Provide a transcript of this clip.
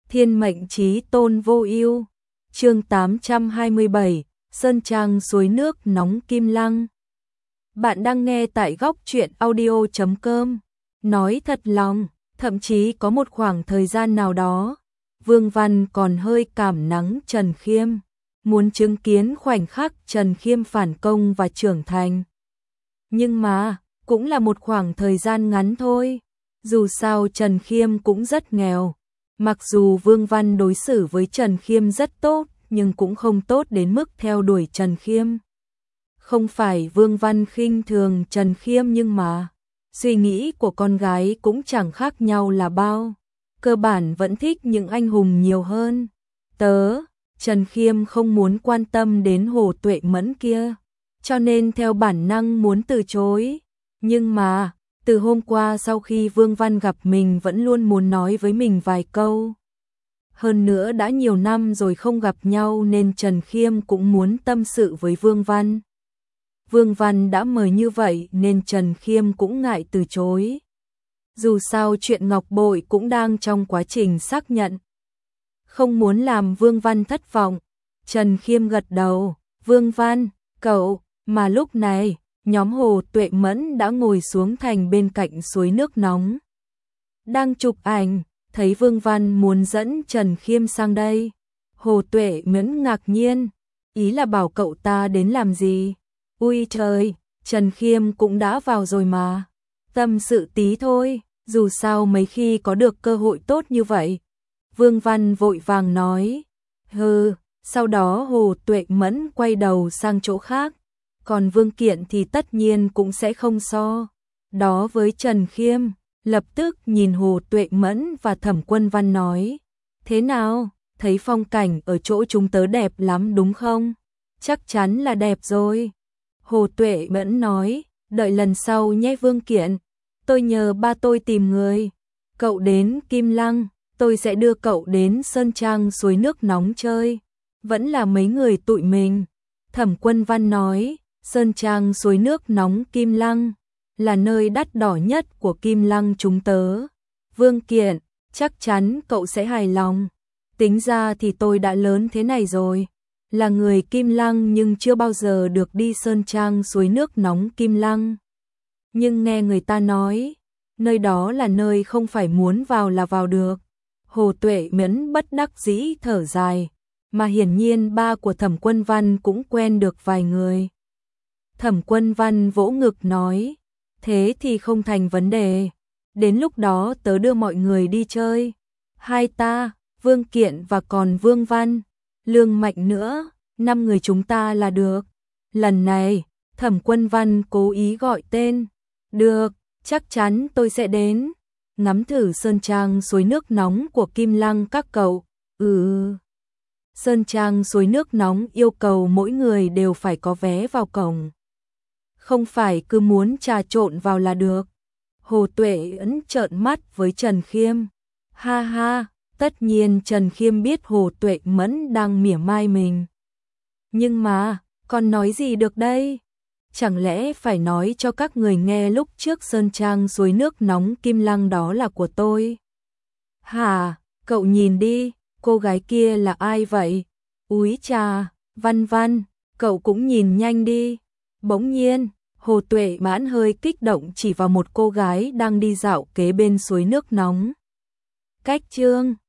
Thiên mệnh chí tôn vô ưu. Chương 827, Sơn Trang suối nước nóng Kim Lăng. Bạn đang nghe tại góc truyện audio.com. Nói thật lòng, thậm chí có một khoảng thời gian nào đó, Vương Văn còn hơi cảm nắng Trần Khiêm, muốn chứng kiến khoảnh khắc Trần Khiêm phản công và trưởng thành. Nhưng mà, cũng là một khoảng thời gian ngắn thôi. Dù sao Trần Khiêm cũng rất nghèo. Mặc dù Vương Văn đối xử với Trần Khiêm rất tốt, nhưng cũng không tốt đến mức theo đuổi Trần Khiêm. Không phải Vương Văn khinh thường Trần Khiêm nhưng mà, suy nghĩ của con gái cũng chẳng khác nhau là bao. Cơ bản vẫn thích những anh hùng nhiều hơn. Trần Khiêm không muốn quan tâm đến Hồ Tuệ Mẫn kia, cho nên theo bản năng muốn từ chối. Nhưng mà, từ hôm qua sau khi Vương Văn gặp mình vẫn luôn muốn nói với mình vài câu. Hơn nữa đã nhiều năm rồi không gặp nhau nên Trần Khiêm cũng muốn tâm sự với Vương Văn. Vương Văn đã mời như vậy nên Trần Khiêm cũng ngại từ chối. Dù sao chuyện ngọc bội cũng đang trong quá trình xác nhận. Không muốn làm Vương Văn thất vọng, Trần Khiêm gật đầu. Vương Văn, cậu, mà lúc này, nhóm Hồ Tuệ Mẫn đã ngồi xuống thành bên cạnh suối nước nóng. Đang chụp ảnh, thấy Vương Văn muốn dẫn Trần Khiêm sang đây. Hồ Tuệ Mẫn ngạc nhiên, ý là bảo cậu ta đến làm gì? Ui trời, Trần Khiêm cũng đã vào rồi mà. Tâm sự tí thôi, dù sao mấy khi có được cơ hội tốt như vậy. Vương Văn vội vàng nói. Sau đó Hồ Tuệ Mẫn quay đầu sang chỗ khác. Còn Vương Kiện thì tất nhiên cũng sẽ không so đó với Trần Khiêm. Lập tức nhìn Hồ Tuệ Mẫn và Thẩm Quân Văn nói. Thế nào, thấy phong cảnh ở chỗ chúng tớ đẹp lắm đúng không? Chắc chắn là đẹp rồi. Hồ Tuệ Mẫn nói, đợi lần sau nhé Vương Kiện. Tôi nhờ ba tôi tìm người. Cậu đến Kim Lăng, tôi sẽ đưa cậu đến Sơn Trang suối nước nóng chơi. Vẫn là mấy người tụi mình. Thẩm Quân Văn nói, Sơn Trang suối nước nóng Kim Lăng là nơi đắt đỏ nhất của Kim Lăng chúng tớ. Vương Kiện, chắc chắn cậu sẽ hài lòng. Tính ra thì tôi đã lớn thế này rồi, là người Kim Lăng nhưng chưa bao giờ được đi Sơn Trang suối nước nóng Kim Lăng. Nhưng nghe người ta nói, nơi đó là nơi không phải muốn vào là vào được. Hồ Tuệ Mẫn bất đắc dĩ thở dài, mà hiển nhiên ba của Thẩm Quân Văn cũng quen được vài người. Thẩm Quân Văn vỗ ngực nói, thế thì không thành vấn đề. Đến lúc đó tớ đưa mọi người đi chơi. Hai ta, Vương Kiện và còn Vương Văn, Lương Mạnh nữa, 5 người chúng ta là được. Lần này, Thẩm Quân Văn cố ý gọi tên. Được, chắc chắn tôi sẽ đến. Ngắm thử Sơn Trang suối nước nóng của Kim Lăng các cậu. Sơn Trang suối nước nóng yêu cầu mỗi người đều phải có vé vào cổng. Không phải cứ muốn trà trộn vào là được. Hồ Tuệ Ấn trợn mắt với Trần Khiêm. Ha ha, tất nhiên Trần Khiêm biết Hồ Tuệ Mẫn đang mỉa mai mình. Nhưng mà, còn nói gì được đây? Chẳng lẽ phải nói cho các người nghe lúc trước Sơn Trang suối nước nóng Kim Lăng đó là của tôi? Hả, cậu nhìn đi, cô gái kia là ai vậy? Úi chà, Văn Văn, cậu cũng nhìn nhanh đi. Bỗng nhiên, Hồ Tuệ Mẫn hơi kích động chỉ vào một cô gái đang đi dạo kế bên suối nước nóng. Cách chương